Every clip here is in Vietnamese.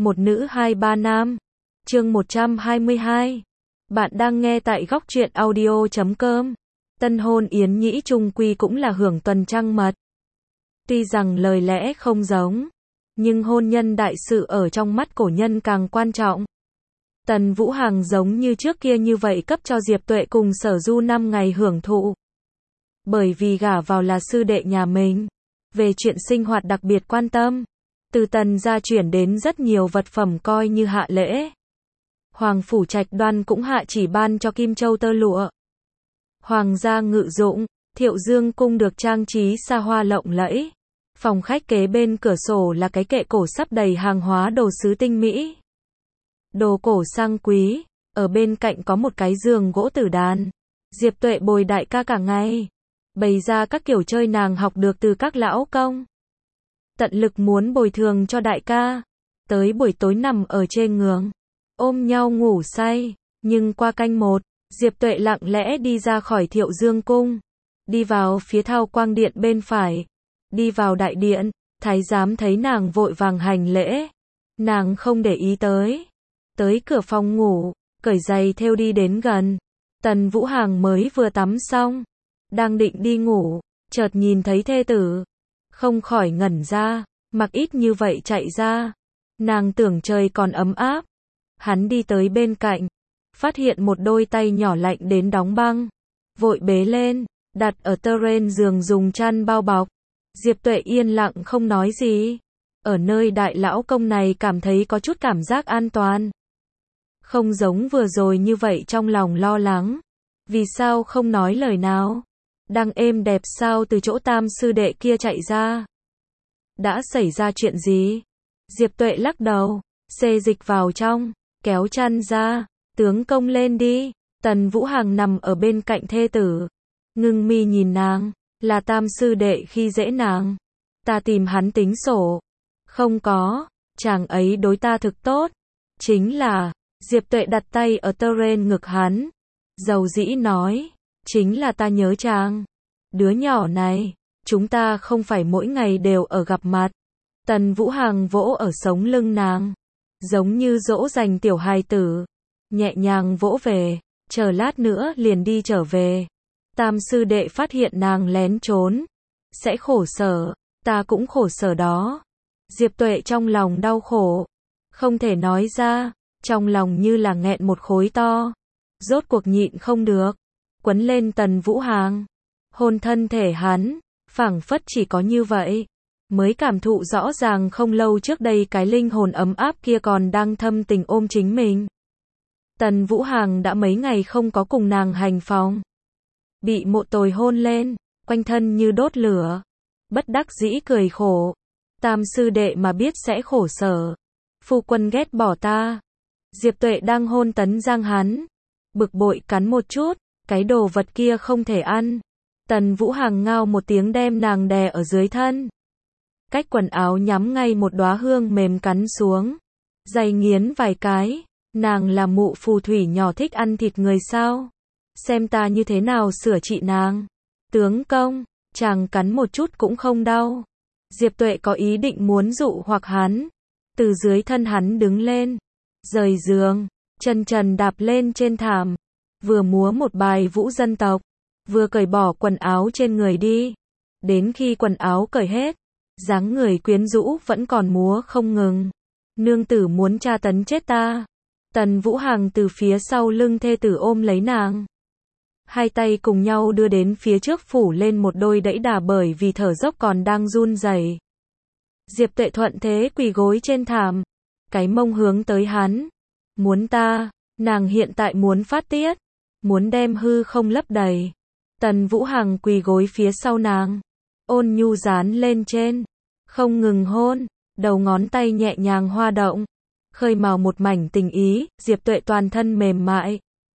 một nữ hai ba nam. Chương 122. Bạn đang nghe tại góc truyện audio.com. Tân hôn Yến Nhĩ chung quy cũng là hưởng tuần trăng mật. Tuy rằng lời lẽ không giống, nhưng hôn nhân đại sự ở trong mắt cổ nhân càng quan trọng. Tần Vũ Hằng giống như trước kia như vậy cấp cho Diệp Tuệ cùng Sở Du 5 ngày hưởng thụ. Bởi vì gả vào là sư đệ nhà mình, về chuyện sinh hoạt đặc biệt quan tâm. Từ Tần gia chuyển đến rất nhiều vật phẩm coi như hạ lễ. Hoàng phủ Trạch Đoan cũng hạ chỉ ban cho kim châu tơ lụa. Hoàng gia ngự dụng, Thiệu Dương cung được trang trí xa hoa lộng lẫy. Phòng khách kế bên cửa sổ là cái kệ cổ sắp đầy hàng hóa đồ sứ tinh mỹ. Đồ cổ sang quý, ở bên cạnh có một cái giường gỗ tử đàn. Diệp Tuệ bồi đại ca cả ngày, bày ra các kiểu chơi nàng học được từ các lão công. Tận lực muốn bồi thường cho đại ca. Tới buổi tối nằm ở trên giường, ôm nhau ngủ say, nhưng qua canh 1, Diệp Tuệ lặng lẽ đi ra khỏi Thiệu Dương cung, đi vào phía thao quang điện bên phải. Đi vào đại điện, thái giám thấy nàng vội vàng hành lễ, nàng không để ý tới. Tới cửa phòng ngủ, cởi giày thêu đi đến gần. Tần Vũ Hằng mới vừa tắm xong, đang định đi ngủ, chợt nhìn thấy thê tử, không khỏi ngẩn ra, mặc ít như vậy chạy ra. Nàng tưởng trời còn ấm áp. Hắn đi tới bên cạnh, phát hiện một đôi tay nhỏ lạnh đến đóng băng, vội bế lên, đặt ở trên giường dùng chăn bao bọc. Diệp Tuệ yên lặng không nói gì. Ở nơi đại lão công này cảm thấy có chút cảm giác an toàn. Không giống vừa rồi như vậy trong lòng lo lắng. Vì sao không nói lời nào? Đang êm đẹp sao từ chỗ tam sư đệ kia chạy ra? Đã xảy ra chuyện gì? Diệp Tuệ lắc đầu, xê dịch vào trong, kéo chăn ra, tướng công lên đi. Tần Vũ Hằng nằm ở bên cạnh thê tử, ngưng mi nhìn nàng, là tam sư đệ khi dễ nàng. Ta tìm hắn tính sổ. Không có, chàng ấy đối ta thực tốt. Chính là, Diệp Tuệ đặt tay ở trên ngực hắn, dầu dĩ nói, chính là ta nhớ chàng. Đứa nhỏ này, chúng ta không phải mỗi ngày đều ở gặp mặt. Tần Vũ Hằng vỗ ở sống lưng nàng, giống như dỗ dành tiểu hài tử, nhẹ nhàng vỗ về, chờ lát nữa liền đi trở về. Tam sư đệ phát hiện nàng lén trốn, sẽ khổ sở, ta cũng khổ sở đó. Diệp Tuệ trong lòng đau khổ, không thể nói ra, trong lòng như là nghẹn một khối to. Rốt cuộc nhịn không được, quấn lên Tần Vũ Hằng, hôn thân thể hắn, phảng phất chỉ có như vậy, mới cảm thụ rõ ràng không lâu trước đây cái linh hồn ấm áp kia còn đang thâm tình ôm chính mình. Tần Vũ Hằng đã mấy ngày không có cùng nàng hành phòng. Bị mộ tồi hôn lên, quanh thân như đốt lửa. Bất đắc dĩ cười khổ. Tam sư đệ mà biết sẽ khổ sở. Phu quân ghét bỏ ta. Diệp Tuệ đang hôn Tấn Giang hắn, bực bội cắn một chút, cái đồ vật kia không thể ăn. Tần Vũ Hằng ngao một tiếng đem nàng đè ở dưới thân. Cách quần áo nhắm ngay một đóa hương mềm cắn xuống. Dày nghiến vài cái. Nàng là mụ phù thủy nhỏ thích ăn thịt người sao? Xem ta như thế nào sửa trị nàng. Tướng công, chàng cắn một chút cũng không đau. Diệp Tuệ có ý định muốn dụ hoặc hắn. Từ dưới thân hắn đứng lên, rời giường, chân trần đạp lên trên thảm, vừa múa một bài vũ dân tộc, vừa cởi bỏ quần áo trên người đi. Đến khi quần áo cởi hết, dáng người quyến rũ vẫn còn múa không ngừng. Nương tử muốn tra tấn chết ta. Tần Vũ Hằng từ phía sau lưng thê tử ôm lấy nàng. Hai tay cùng nhau đưa đến phía trước phủ lên một đôi đẫy đà bởi vì thở dốc còn đang run rẩy. Diệp Tuệ thuận thế quỳ gối trên thảm, cái mông hướng tới hắn. Muốn ta, nàng hiện tại muốn phát tiết, muốn đem hư không lấp đầy. Tần Vũ Hằng quỳ gối phía sau nàng, ôn nhu dán lên trên, không ngừng hôn, đầu ngón tay nhẹ nhàng hoa động, khơi mào một mảnh tình ý. Diệp Tuệ toàn thân mềm mại,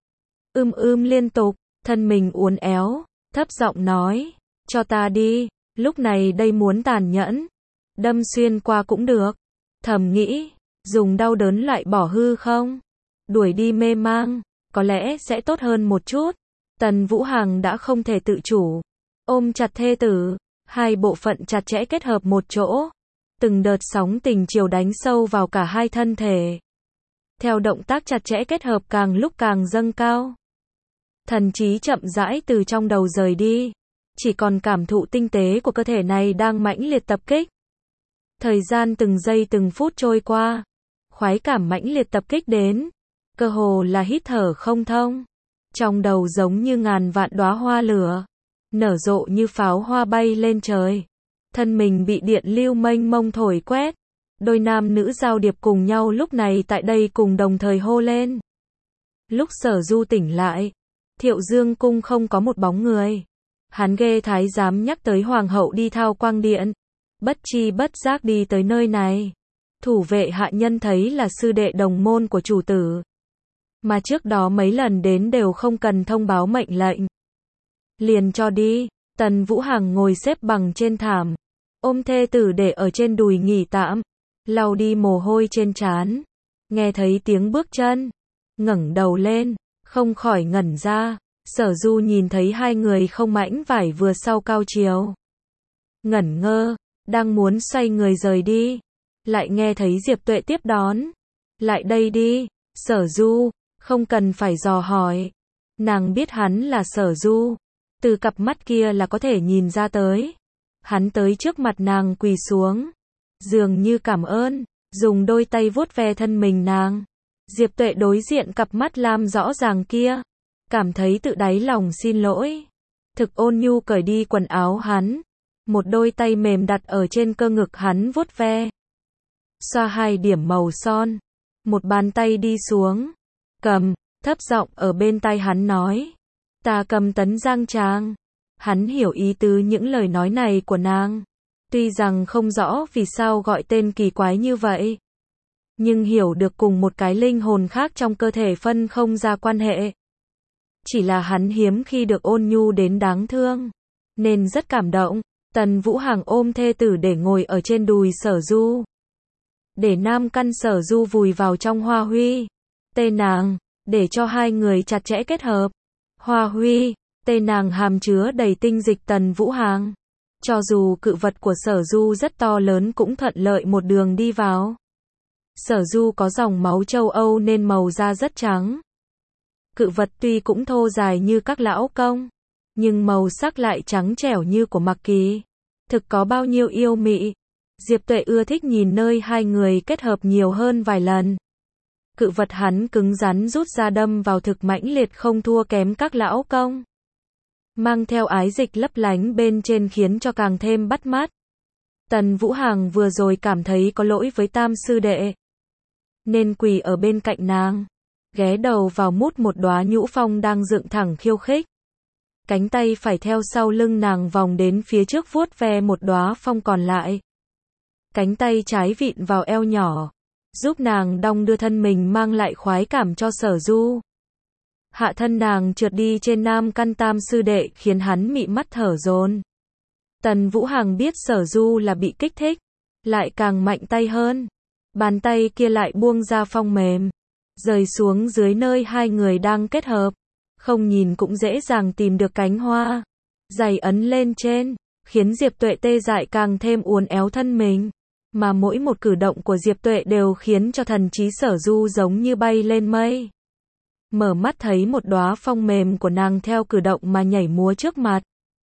liên tục, thân mình uốn éo, thấp giọng nói, cho ta đi. Lúc này đây muốn tàn nhẫn, đâm xuyên qua cũng được. Thầm nghĩ, dùng đau đớn loại bỏ hư không, đuổi đi mê mang, có lẽ sẽ tốt hơn một chút. Tần Vũ Hằng đã không thể tự chủ, ôm chặt thê tử, hai bộ phận chặt chẽ kết hợp một chỗ. Từng đợt sóng tình chiều đánh sâu vào cả hai thân thể. Theo động tác chặt chẽ kết hợp càng lúc càng dâng cao. Thần trí chậm rãi từ trong đầu rời đi. Chỉ còn cảm thụ tinh tế của cơ thể này đang mãnh liệt tập kích. Thời gian từng giây từng phút trôi qua. Khoái cảm mãnh liệt tập kích đến. Cơ hồ là hít thở không thông. Trong đầu giống như ngàn vạn đóa hoa lửa. Nở rộ như pháo hoa bay lên trời. Thân mình bị điện lưu mênh mông thổi quét. Đôi nam nữ giao điệp cùng nhau lúc này tại đây cùng đồng thời hô lên. Lúc Sở Du tỉnh lại, Thiệu Dương cung không có một bóng người. Hắn ghê thái giám nhắc tới hoàng hậu đi thao quang điện. Bất chi bất giác đi tới nơi này. Thủ vệ hạ nhân thấy là sư đệ đồng môn của chủ tử. Mà trước đó mấy lần đến đều không cần thông báo mệnh lệnh. Liền cho đi. Tần Vũ Hằng ngồi xếp bằng trên thảm. Ôm thê tử để ở trên đùi nghỉ tạm. Lau đi mồ hôi trên trán. Nghe thấy tiếng bước chân. Ngẩng đầu lên. Không khỏi ngẩn ra. Sở Du nhìn thấy hai người không mảnh vải vừa sau cao chiều. Ngẩn ngơ. Đang muốn xoay người rời đi. Lại nghe thấy Diệp Tuệ tiếp đón. Lại đây đi. Sở Du. Không cần phải dò hỏi. Nàng biết hắn là Sở Du. Từ cặp mắt kia là có thể nhìn ra tới. Hắn tới trước mặt nàng quỳ xuống. Dường như cảm ơn. Dùng đôi tay vuốt ve thân mình nàng. Diệp Tuệ đối diện cặp mắt lam rõ ràng kia. Cảm thấy tự đáy lòng xin lỗi. Thực ôn nhu cởi đi quần áo hắn. Một đôi tay mềm đặt ở trên cơ ngực hắn vuốt ve. Xoa hai điểm màu son. Một bàn tay đi xuống. Cầm, thấp giọng ở bên tai hắn nói. Ta cầm Tấn Giang Trang. Hắn hiểu ý tứ những lời nói này của nàng. Tuy rằng không rõ vì sao gọi tên kỳ quái như vậy. Nhưng hiểu được cùng một cái linh hồn khác trong cơ thể phân không ra quan hệ. Chỉ là hắn hiếm khi được ôn nhu đến đáng thương. Nên rất cảm động. Tần Vũ Hằng ôm thê tử để ngồi ở trên đùi Sở Du. Để nam căn Sở Du vùi vào trong Hoa Huy. Tê nàng, để cho hai người chặt chẽ kết hợp. Hoa Huy, tê nàng hàm chứa đầy tinh dịch Tần Vũ Hằng. Cho dù cự vật của Sở Du rất to lớn cũng thuận lợi một đường đi vào. Sở Du có dòng máu châu Âu nên màu da rất trắng. Cự vật tuy cũng thô dài như các lão công, nhưng màu sắc lại trắng trẻo như của Mặc Kỳ. Thực có bao nhiêu yêu mị. Diệp Tuệ ưa thích nhìn nơi hai người kết hợp nhiều hơn vài lần. Cự vật hắn cứng rắn rút ra đâm vào thực mãnh liệt không thua kém các lão công. Mang theo ái dịch lấp lánh bên trên khiến cho càng thêm bắt mắt. Tần Vũ Hằng vừa rồi cảm thấy có lỗi với tam sư đệ. Nên quỳ ở bên cạnh nàng. Ghé đầu vào mút một đóa nhũ phong đang dựng thẳng khiêu khích. Cánh tay phải theo sau lưng nàng vòng đến phía trước vuốt ve một đóa phong còn lại. Cánh tay trái vịn vào eo nhỏ. Giúp nàng đong đưa thân mình mang lại khoái cảm cho Sở Du. Hạ thân nàng trượt đi trên nam căn tam sư đệ khiến hắn mị mắt thở dồn. Tần Vũ Hằng biết Sở Du là bị kích thích. Lại càng mạnh tay hơn. Bàn tay kia lại buông ra phong mềm. Rời xuống dưới nơi hai người đang kết hợp. Không nhìn cũng dễ dàng tìm được cánh hoa. Giày ấn lên trên. Khiến Diệp Tuệ tê dại càng thêm uốn éo thân mình. Mà mỗi một cử động của Diệp Tuệ đều khiến cho thần trí Sở Du giống như bay lên mây. Mở mắt thấy một đóa phong mềm của nàng theo cử động mà nhảy múa trước mặt.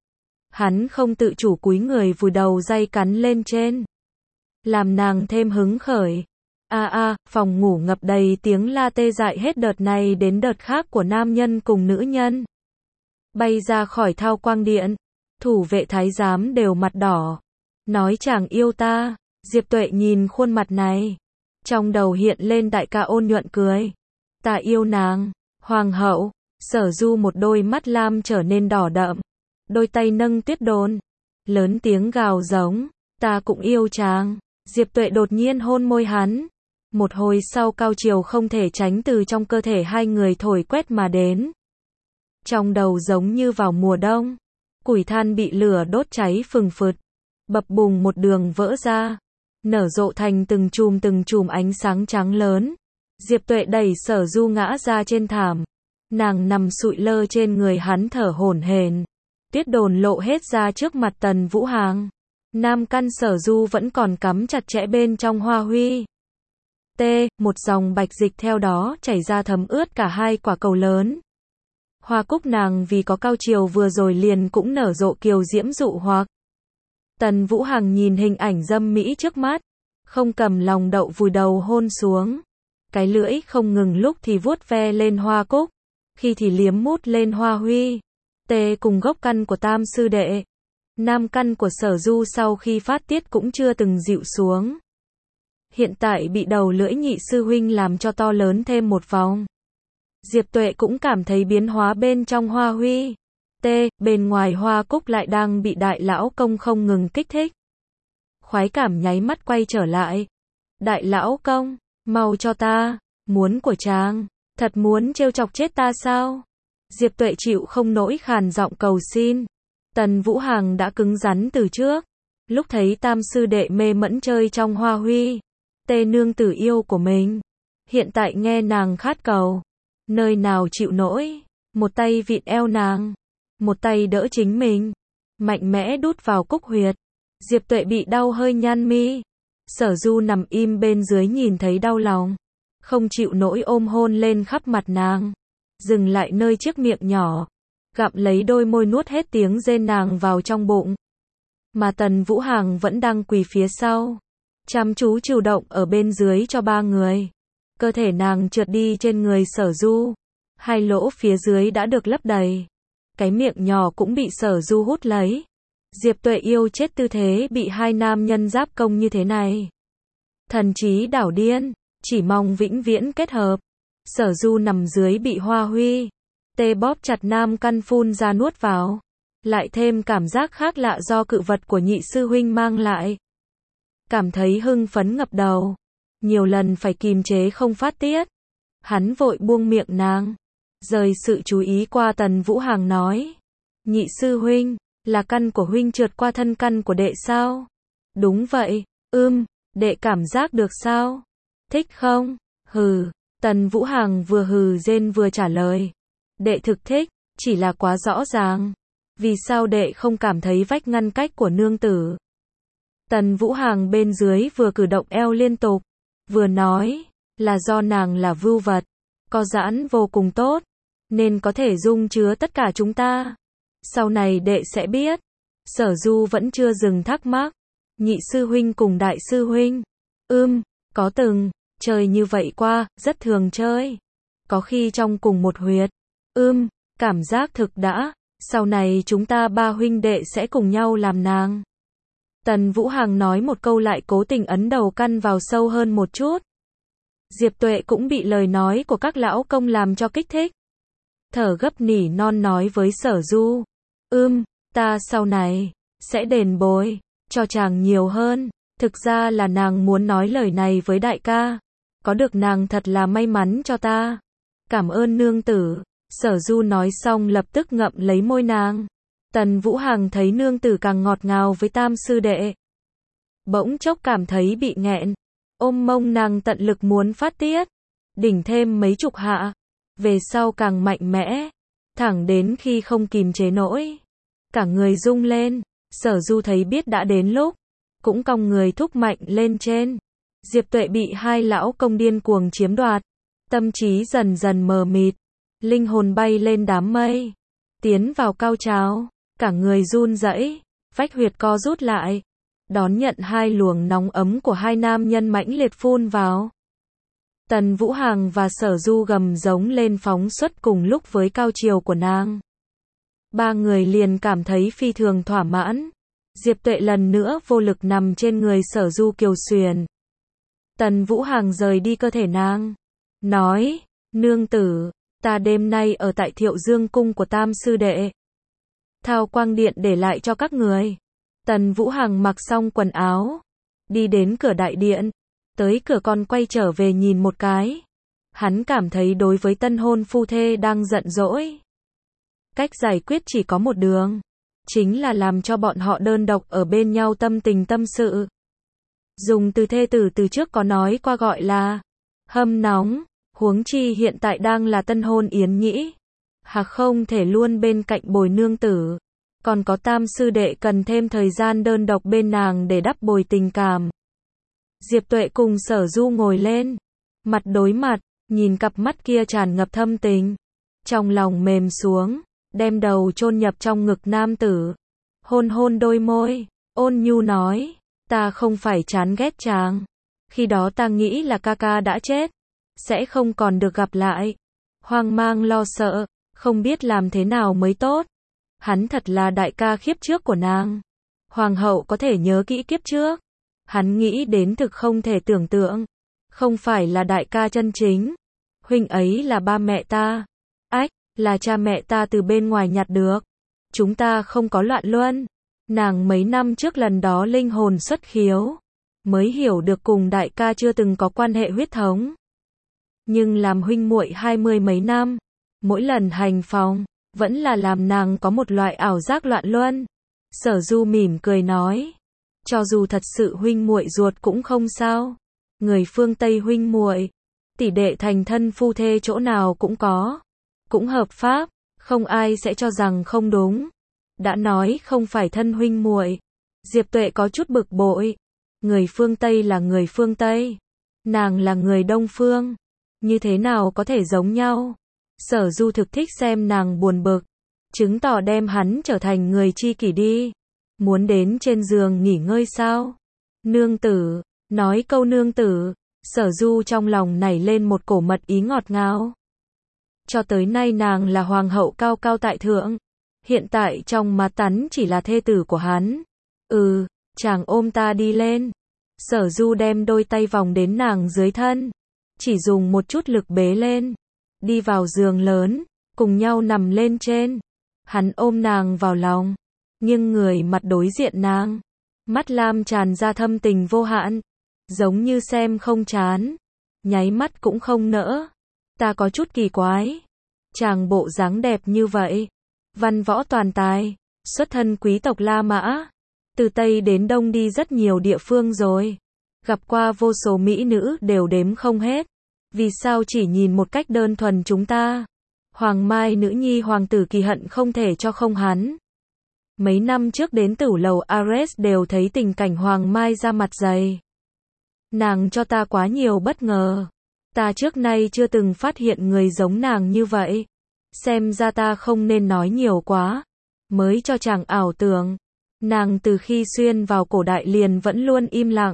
Hắn không tự chủ cúi người vùi đầu day cắn lên trên. Làm nàng thêm hứng khởi. Phòng ngủ ngập đầy tiếng la tê dại hết đợt này đến đợt khác của nam nhân cùng nữ nhân. Bay ra khỏi thao quang điện. Thủ vệ thái giám đều mặt đỏ. Nói chàng yêu ta. Diệp Tuệ nhìn khuôn mặt này. Trong đầu hiện lên đại ca ôn nhuận cười. Ta yêu nàng. Hoàng hậu. Sở Du một đôi mắt lam trở nên đỏ đậm. Đôi tay nâng tuyết đôn. Lớn tiếng gào giống. Ta cũng yêu chàng. Diệp Tuệ đột nhiên hôn môi hắn. Một hồi sau cao chiều không thể tránh từ trong cơ thể hai người thổi quét mà đến. Trong đầu giống như vào mùa đông. Củi than bị lửa đốt cháy phừng phực. Bập bùng một đường vỡ ra. Nở rộ thành từng chùm ánh sáng trắng lớn. Diệp Tuệ đẩy Sở Du ngã ra trên thảm. Nàng nằm sụi lơ trên người hắn thở hổn hển. Tuyết đồn lộ hết ra trước mặt Tần Vũ Hằng. Nam căn Sở Du vẫn còn cắm chặt chẽ bên trong hoa huy. T, một dòng bạch dịch theo đó chảy ra thấm ướt cả hai quả cầu lớn. Hoa cúc nàng vì có cao chiều vừa rồi liền cũng nở rộ kiều diễm dụ hoặc. Tần Vũ Hằng nhìn hình ảnh dâm mỹ trước mắt, không cầm lòng đậu vùi đầu hôn xuống. Cái lưỡi không ngừng lúc thì vuốt ve lên hoa cúc, khi thì liếm mút lên hoa huy. Tê cùng gốc căn của tam sư đệ. Nam căn của Sở Du sau khi phát tiết cũng chưa từng dịu xuống. Hiện tại bị đầu lưỡi nhị sư huynh làm cho to lớn thêm một vòng. Diệp Tuệ cũng cảm thấy biến hóa bên trong hoa huy. T, bên ngoài hoa cúc lại đang bị đại lão công không ngừng kích thích. Khoái cảm nháy mắt quay trở lại. Đại lão công, mau cho ta, muốn của chàng, thật muốn trêu chọc chết ta sao? Diệp Tuệ chịu không nổi khàn giọng cầu xin. Tần Vũ Hằng đã cứng rắn từ trước. Lúc thấy tam sư đệ mê mẫn chơi trong hoa huy, tê nương tử yêu của mình. Hiện tại nghe nàng khát cầu. Nơi nào chịu nổi, một tay vịn eo nàng, một tay đỡ chính mình, mạnh mẽ đút vào cúc huyệt. Diệp Tuệ bị đau hơi nhăn mi. Sở Du nằm im bên dưới nhìn thấy đau lòng, không chịu nổi ôm hôn lên khắp mặt nàng, dừng lại nơi chiếc miệng nhỏ, gặm lấy đôi môi nuốt hết tiếng rên nàng vào trong bụng. Mà Tần Vũ Hằng vẫn đang quỳ phía sau, chăm chú chủ động ở bên dưới cho ba người. Cơ thể nàng trượt đi trên người Sở Du, hai lỗ phía dưới đã được lấp đầy. Cái miệng nhỏ cũng bị Sở Du hút lấy. Diệp Tuệ yêu chết tư thế bị hai nam nhân giáp công như thế này. Thần trí đảo điên, chỉ mong vĩnh viễn kết hợp. Sở Du nằm dưới bị hoa huy, tê bóp chặt nam căn phun ra nuốt vào. Lại thêm cảm giác khác lạ do cự vật của nhị sư huynh mang lại. Cảm thấy hưng phấn ngập đầu. Nhiều lần phải kìm chế không phát tiết. Hắn vội buông miệng nàng, rời sự chú ý qua Tần Vũ Hằng nói. Nhị sư huynh, là căn của huynh trượt qua thân căn của đệ sao? Đúng vậy, đệ cảm giác được sao? Thích không? Hừ, Tần Vũ Hằng vừa hừ rên vừa trả lời. Đệ thực thích, chỉ là quá rõ ràng. Vì sao đệ không cảm thấy vách ngăn cách của nương tử? Tần Vũ Hằng bên dưới vừa cử động eo liên tục, vừa nói, là do nàng là vưu vật, có giãn vô cùng tốt, nên có thể dung chứa tất cả chúng ta. Sau này đệ sẽ biết. Sở Du vẫn chưa dừng thắc mắc. Nhị sư huynh cùng đại sư huynh. Có từng chơi như vậy qua, rất thường chơi. Có khi trong cùng một huyệt. Cảm giác thực đã. Sau này chúng ta ba huynh đệ sẽ cùng nhau làm nàng. Tần Vũ Hằng nói một câu lại cố tình ấn đầu căn vào sâu hơn một chút. Diệp Tuệ cũng bị lời nói của các lão công làm cho kích thích. Thở gấp nỉ non nói với Sở Du. Ta sau này sẽ đền bồi cho chàng nhiều hơn. Thực ra là nàng muốn nói lời này với đại ca. Có được nàng thật là may mắn cho ta. Cảm ơn nương tử. Sở Du nói xong lập tức ngậm lấy môi nàng. Tần Vũ Hằng thấy nương tử càng ngọt ngào với tam sư đệ. Bỗng chốc cảm thấy bị nghẹn. Ôm mông nàng tận lực muốn phát tiết. Đỉnh thêm mấy chục hạ. Về sau càng mạnh mẽ. Thẳng đến khi không kìm chế nổi. Cả người rung lên. Sở Du thấy biết đã đến lúc. Cũng cong người thúc mạnh lên trên. Diệp Tuệ bị hai lão công điên cuồng chiếm đoạt. Tâm trí dần dần mờ mịt. Linh hồn bay lên đám mây. Tiến vào cao trào. Cả người run rẩy. Vách huyệt co rút lại. Đón nhận hai luồng nóng ấm của hai nam nhân mãnh liệt phun vào. Tần Vũ Hằng và Sở Du gầm giống lên phóng xuất cùng lúc với cao chiều của nàng. Ba người liền cảm thấy phi thường thỏa mãn. Diệp Tuệ lần nữa vô lực nằm trên người Sở Du kiều xuyền. Tần Vũ Hằng rời đi cơ thể nàng. Nói, nương tử, ta đêm nay ở tại Thiệu Dương cung của tam sư đệ. Thao quang điện để lại cho các người. Tần Vũ Hằng mặc xong quần áo. Đi đến cửa đại điện. Tới cửa còn quay trở về nhìn một cái. Hắn cảm thấy đối với tân hôn phu thê đang giận dỗi. Cách giải quyết chỉ có một đường. Chính là làm cho bọn họ đơn độc ở bên nhau tâm tình tâm sự. Dùng từ thê tử từ trước có nói qua gọi là hâm nóng. Huống chi hiện tại đang là tân hôn yến nhĩ. Hạc không thể luôn bên cạnh bồi nương tử. Còn có tam sư đệ cần thêm thời gian đơn độc bên nàng để đắp bồi tình cảm. Diệp Tuệ cùng Sở Du ngồi lên, mặt đối mặt, nhìn cặp mắt kia tràn ngập thâm tình. Trong lòng mềm xuống, đem đầu chôn nhập trong ngực nam tử. Hôn hôn đôi môi, ôn nhu nói, ta không phải chán ghét chàng. Khi đó ta nghĩ là ca ca đã chết, sẽ không còn được gặp lại. Hoang mang lo sợ, không biết làm thế nào mới tốt. Hắn thật là đại ca kiếp trước của nàng. Hoàng hậu có thể nhớ kỹ kiếp trước. Hắn nghĩ đến thực không thể tưởng tượng. Không phải là đại ca chân chính. Huynh ấy là ba mẹ ta. Ách, là cha mẹ ta từ bên ngoài nhặt được. Chúng ta không có loạn luân. Nàng mấy năm trước lần đó linh hồn xuất khiếu, mới hiểu được cùng đại ca chưa từng có quan hệ huyết thống. Nhưng làm huynh muội 20 mấy năm, mỗi lần hành phòng, vẫn là làm nàng có một loại ảo giác loạn luân. Sở Du mỉm cười nói, cho dù thật sự huynh muội ruột cũng không sao. Người phương Tây huynh muội, tỷ đệ thành thân phu thê chỗ nào cũng có, cũng hợp pháp, không ai sẽ cho rằng không đúng. Đã nói không phải thân huynh muội. Diệp Tuệ có chút bực bội. Người phương Tây là người phương Tây, nàng là người Đông phương, như thế nào có thể giống nhau? Sở Du thực thích xem nàng buồn bực, chứng tỏ đem hắn trở thành người tri kỷ đi. Muốn đến trên giường nghỉ ngơi sao? Nương tử, nói câu nương tử, Sở Du trong lòng nảy lên một cổ mật ý ngọt ngào. Cho tới nay nàng là hoàng hậu cao cao tại thượng, hiện tại trong mắt hắn chỉ là thê tử của hắn. Chàng ôm ta đi lên. Sở Du đem đôi tay vòng đến nàng dưới thân, chỉ dùng một chút lực bế lên, đi vào giường lớn, cùng nhau nằm lên trên. Hắn ôm nàng vào lòng, nghiêng người mặt đối diện nàng, mắt lam tràn ra thâm tình vô hạn, giống như xem không chán, nháy mắt cũng không nỡ. Ta có chút kỳ quái, chàng bộ dáng đẹp như vậy, văn võ toàn tài, xuất thân quý tộc La Mã, từ Tây đến Đông đi rất nhiều địa phương rồi, gặp qua vô số mỹ nữ đều đếm không hết, vì sao chỉ nhìn một cách đơn thuần chúng ta? Hoàng Mai nữ nhi hoàng tử Kỳ hận không thể cho không hắn. Mấy năm trước đến tử lầu Ares đều thấy tình cảnh Hoàng Mai ra mặt dày. Nàng cho ta quá nhiều bất ngờ. Ta trước nay chưa từng phát hiện người giống nàng như vậy. Xem ra ta không nên nói nhiều quá, mới cho chàng ảo tưởng. Nàng từ khi xuyên vào cổ đại liền vẫn luôn im lặng.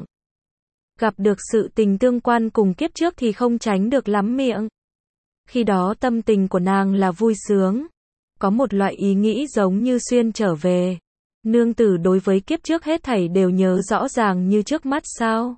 Gặp được sự tình tương quan cùng kiếp trước thì không tránh được lắm miệng. Khi đó tâm tình của nàng là vui sướng. Có một loại ý nghĩ giống như xuyên trở về. Nương tử đối với kiếp trước hết thảy đều nhớ rõ ràng như trước mắt sao?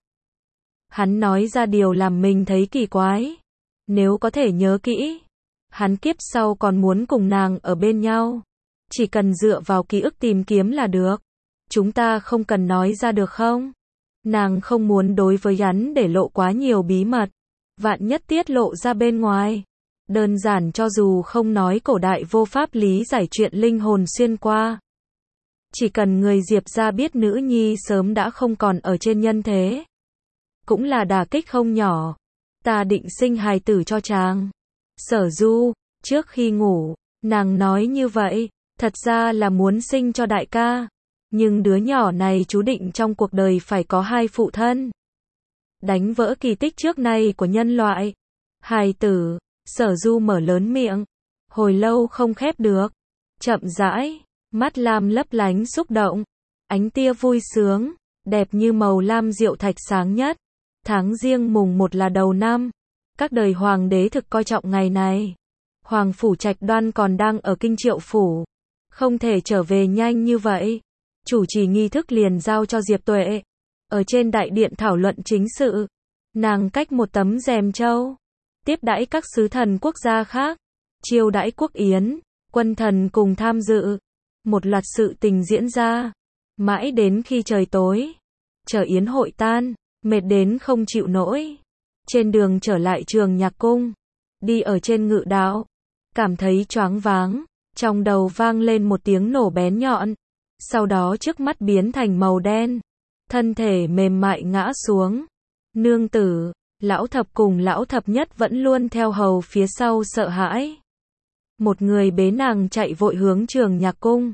Hắn nói ra điều làm mình thấy kỳ quái. Nếu có thể nhớ kỹ, hắn kiếp sau còn muốn cùng nàng ở bên nhau. Chỉ cần dựa vào ký ức tìm kiếm là được. Chúng ta không cần nói ra được không? Nàng không muốn đối với hắn để lộ quá nhiều bí mật. Vạn nhất tiết lộ ra bên ngoài. Đơn giản cho dù không nói cổ đại vô pháp lý giải chuyện linh hồn xuyên qua. Chỉ cần người Diệp gia biết nữ nhi sớm đã không còn ở trên nhân thế. Cũng là đả kích không nhỏ. Ta định sinh hài tử cho chàng. Sở Du, trước khi ngủ, nàng nói như vậy, thật ra là muốn sinh cho đại ca. Nhưng đứa nhỏ này chú định trong cuộc đời phải có hai phụ thân. Đánh vỡ kỳ tích trước nay của nhân loại. Hài tử, Sở Du mở lớn miệng, hồi lâu không khép được. Chậm rãi, mắt lam lấp lánh xúc động, ánh tia vui sướng, đẹp như màu lam diệu thạch sáng nhất. Tháng Giêng mùng 1 là đầu năm, các đời hoàng đế thực coi trọng ngày này. Hoàng phủ Trạch Đoan còn đang ở Kinh Triệu phủ, không thể trở về nhanh như vậy. Chủ trì nghi thức liền giao cho Diệp Tuệ. Ở trên đại điện thảo luận chính sự, nàng cách một tấm rèm châu, tiếp đãi các sứ thần quốc gia khác, chiêu đãi quốc yến, quân thần cùng tham dự. Một loạt sự tình diễn ra, mãi đến khi trời tối, chờ yến hội tan, mệt đến không chịu nổi. Trên đường trở lại Trường Nhạc Cung, đi ở trên ngự đạo, cảm thấy choáng váng, trong đầu vang lên một tiếng nổ bén nhọn, sau đó trước mắt biến thành màu đen, thân thể mềm mại ngã xuống. Nương tử, lão thập cùng lão thập nhất vẫn luôn theo hầu phía sau sợ hãi. Một người bế nàng chạy vội hướng Trường Nhạc Cung,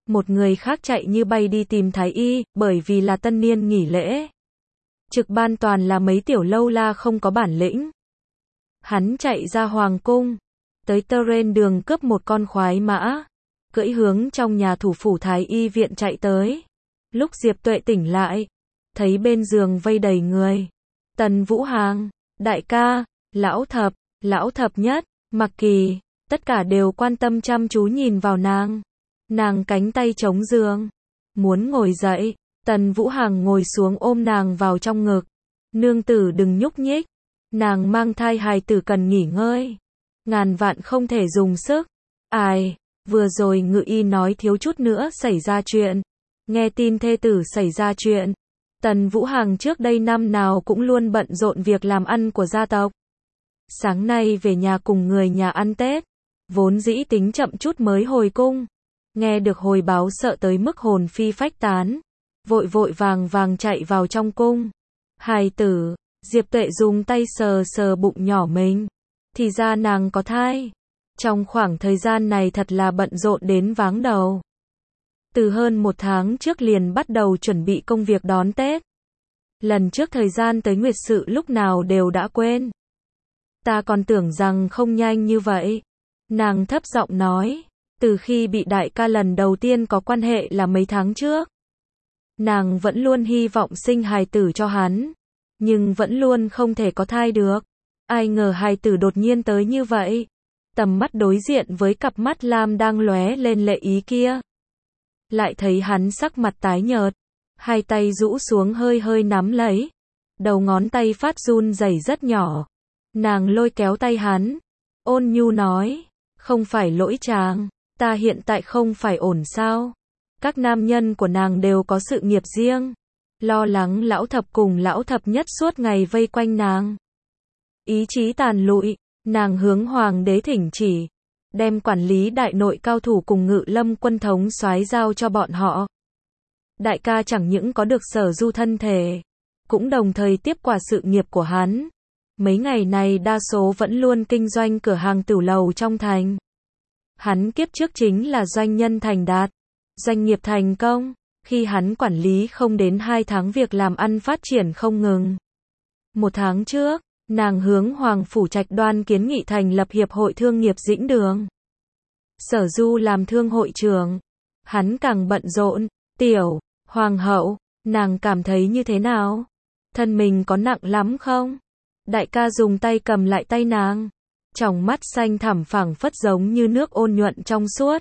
Một người khác chạy như bay đi tìm thái y, bởi vì là tân niên nghỉ lễ. Trực ban toàn là mấy tiểu lâu la không có bản lĩnh. Hắn chạy ra hoàng cung, tới Teren đường cướp một con khoái mã, cưỡi hướng trong nhà thủ phủ thái y viện chạy tới. Lúc Diệp Tuệ tỉnh lại, thấy bên giường vây đầy người. Tần Vũ Hàng, đại ca, lão thập nhất, Mặc Kỳ, tất cả đều quan tâm chăm chú nhìn vào nàng. Nàng cánh tay chống giường, muốn ngồi dậy, Tần Vũ Hàng ngồi xuống ôm nàng vào trong ngực. Nương tử đừng nhúc nhích, nàng mang thai hài tử cần nghỉ ngơi. Ngàn vạn không thể dùng sức. Ai, vừa rồi ngự y nói thiếu chút nữa xảy ra chuyện. Nghe tin thê tử xảy ra chuyện. Tần Vũ Hàng trước đây năm nào cũng luôn bận rộn việc làm ăn của gia tộc. Sáng nay về nhà cùng người nhà ăn Tết, vốn dĩ tính chậm chút mới hồi cung. Nghe được hồi báo sợ tới mức hồn phi phách tán, vội vội vàng vàng chạy vào trong cung. Hài tử, Diệp Tuệ dùng tay sờ sờ bụng nhỏ mình, thì ra nàng có thai. Trong khoảng thời gian này thật là bận rộn đến váng đầu. Từ hơn 1 tháng trước liền bắt đầu chuẩn bị công việc đón Tết. Lần trước thời gian tới nguyệt sự lúc nào đều đã quên. Ta còn tưởng rằng không nhanh như vậy. Nàng thấp giọng nói, từ khi bị đại ca lần đầu tiên có quan hệ là mấy tháng trước. Nàng vẫn luôn hy vọng sinh hài tử cho hắn, nhưng vẫn luôn không thể có thai được. Ai ngờ hài tử đột nhiên tới như vậy. Tầm mắt đối diện với cặp mắt lam đang lóe lên lệ ý kia. Lại thấy hắn sắc mặt tái nhợt, hai tay rũ xuống hơi hơi nắm lấy. Đầu ngón tay phát run rẩy rất nhỏ. Nàng lôi kéo tay hắn, ôn nhu nói, không phải lỗi chàng, ta hiện tại không phải ổn sao. Các nam nhân của nàng đều có sự nghiệp riêng. Lo lắng lão thập cùng lão thập nhất suốt ngày vây quanh nàng. Ý chí tàn lụi, nàng hướng hoàng đế thỉnh chỉ, đem quản lý đại nội cao thủ cùng Ngự Lâm quân thống soái giao cho bọn họ. Đại ca chẳng những có được Sở Du thân thể, cũng đồng thời tiếp quản sự nghiệp của hắn. Mấy ngày này đa số vẫn luôn kinh doanh cửa hàng tửu lầu trong thành. Hắn kiếp trước chính là doanh nhân thành đạt, doanh nghiệp thành công, khi hắn quản lý không đến 2 tháng việc làm ăn phát triển không ngừng. 1 tháng trước, nàng hướng Hoàng Phủ Trạch Đoan kiến nghị thành lập Hiệp hội Thương nghiệp Dĩnh Đường. Sở Du làm thương hội trưởng, hắn càng bận rộn. Tiểu Hoàng hậu, nàng cảm thấy như thế nào? Thân mình có nặng lắm không? Đại ca dùng tay cầm lại tay nàng, tròng mắt xanh thẳm phẳng phất giống như nước ôn nhuận trong suốt.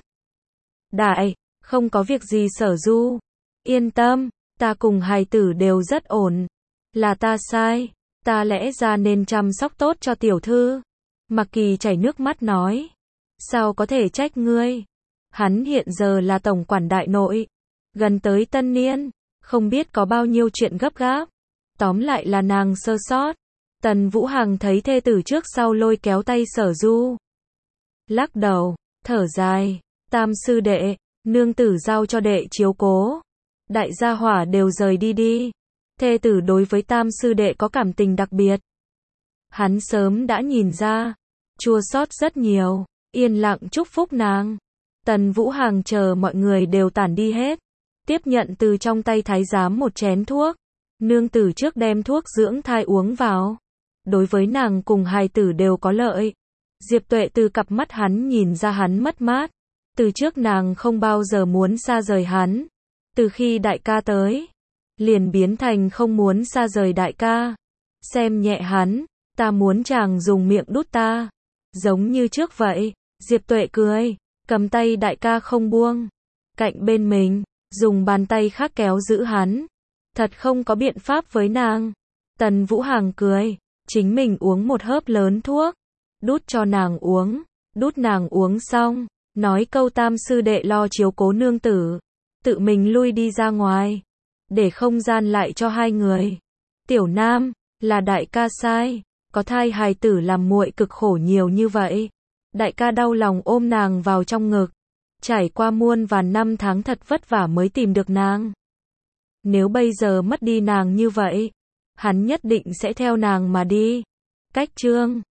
Đại, không có việc gì Sở Du. Yên tâm, ta cùng hài tử đều rất ổn. Là ta sai, ta lẽ ra nên chăm sóc tốt cho tiểu thư. Mặc Kỳ chảy nước mắt nói. Sao có thể trách ngươi? Hắn hiện giờ là tổng quản đại nội. Gần tới tân niên, không biết có bao nhiêu chuyện gấp gáp. Tóm lại là nàng sơ sót. Tần Vũ Hằng thấy thê tử trước sau lôi kéo tay Sở Du. Lắc đầu, thở dài. Tam sư đệ, nương tử giao cho đệ chiếu cố. Đại gia hỏa đều rời đi đi. Thê tử đối với tam sư đệ có cảm tình đặc biệt. Hắn sớm đã nhìn ra. Chua xót rất nhiều. Yên lặng chúc phúc nàng. Tần Vũ Hằng chờ mọi người đều tản đi hết. Tiếp nhận từ trong tay thái giám một chén thuốc. Nương tử trước đem thuốc dưỡng thai uống vào. Đối với nàng cùng hài tử đều có lợi. Diệp Tuệ từ cặp mắt hắn nhìn ra hắn mất mát. Từ trước nàng không bao giờ muốn xa rời hắn. Từ khi đại ca tới, liền biến thành không muốn xa rời đại ca. Xem nhẹ hắn, ta muốn chàng dùng miệng đút ta. Giống như trước vậy. Diệp Tuệ cười, cầm tay đại ca không buông. Cạnh bên mình, dùng bàn tay khác kéo giữ hắn. Thật không có biện pháp với nàng. Tần Vũ Hằng cười, chính mình uống một hớp lớn thuốc. Đút cho nàng uống, đút nàng uống xong. Nói câu tam sư đệ lo chiếu cố nương tử. Tự mình lui đi ra ngoài. Để không gian lại cho hai người. Tiểu Nam, là đại ca sai. Có thai hài tử làm muội cực khổ nhiều như vậy. Đại ca đau lòng ôm nàng vào trong ngực. Trải qua muôn vàn năm tháng thật vất vả mới tìm được nàng. Nếu bây giờ mất đi nàng như vậy, hắn nhất định sẽ theo nàng mà đi. Cách chương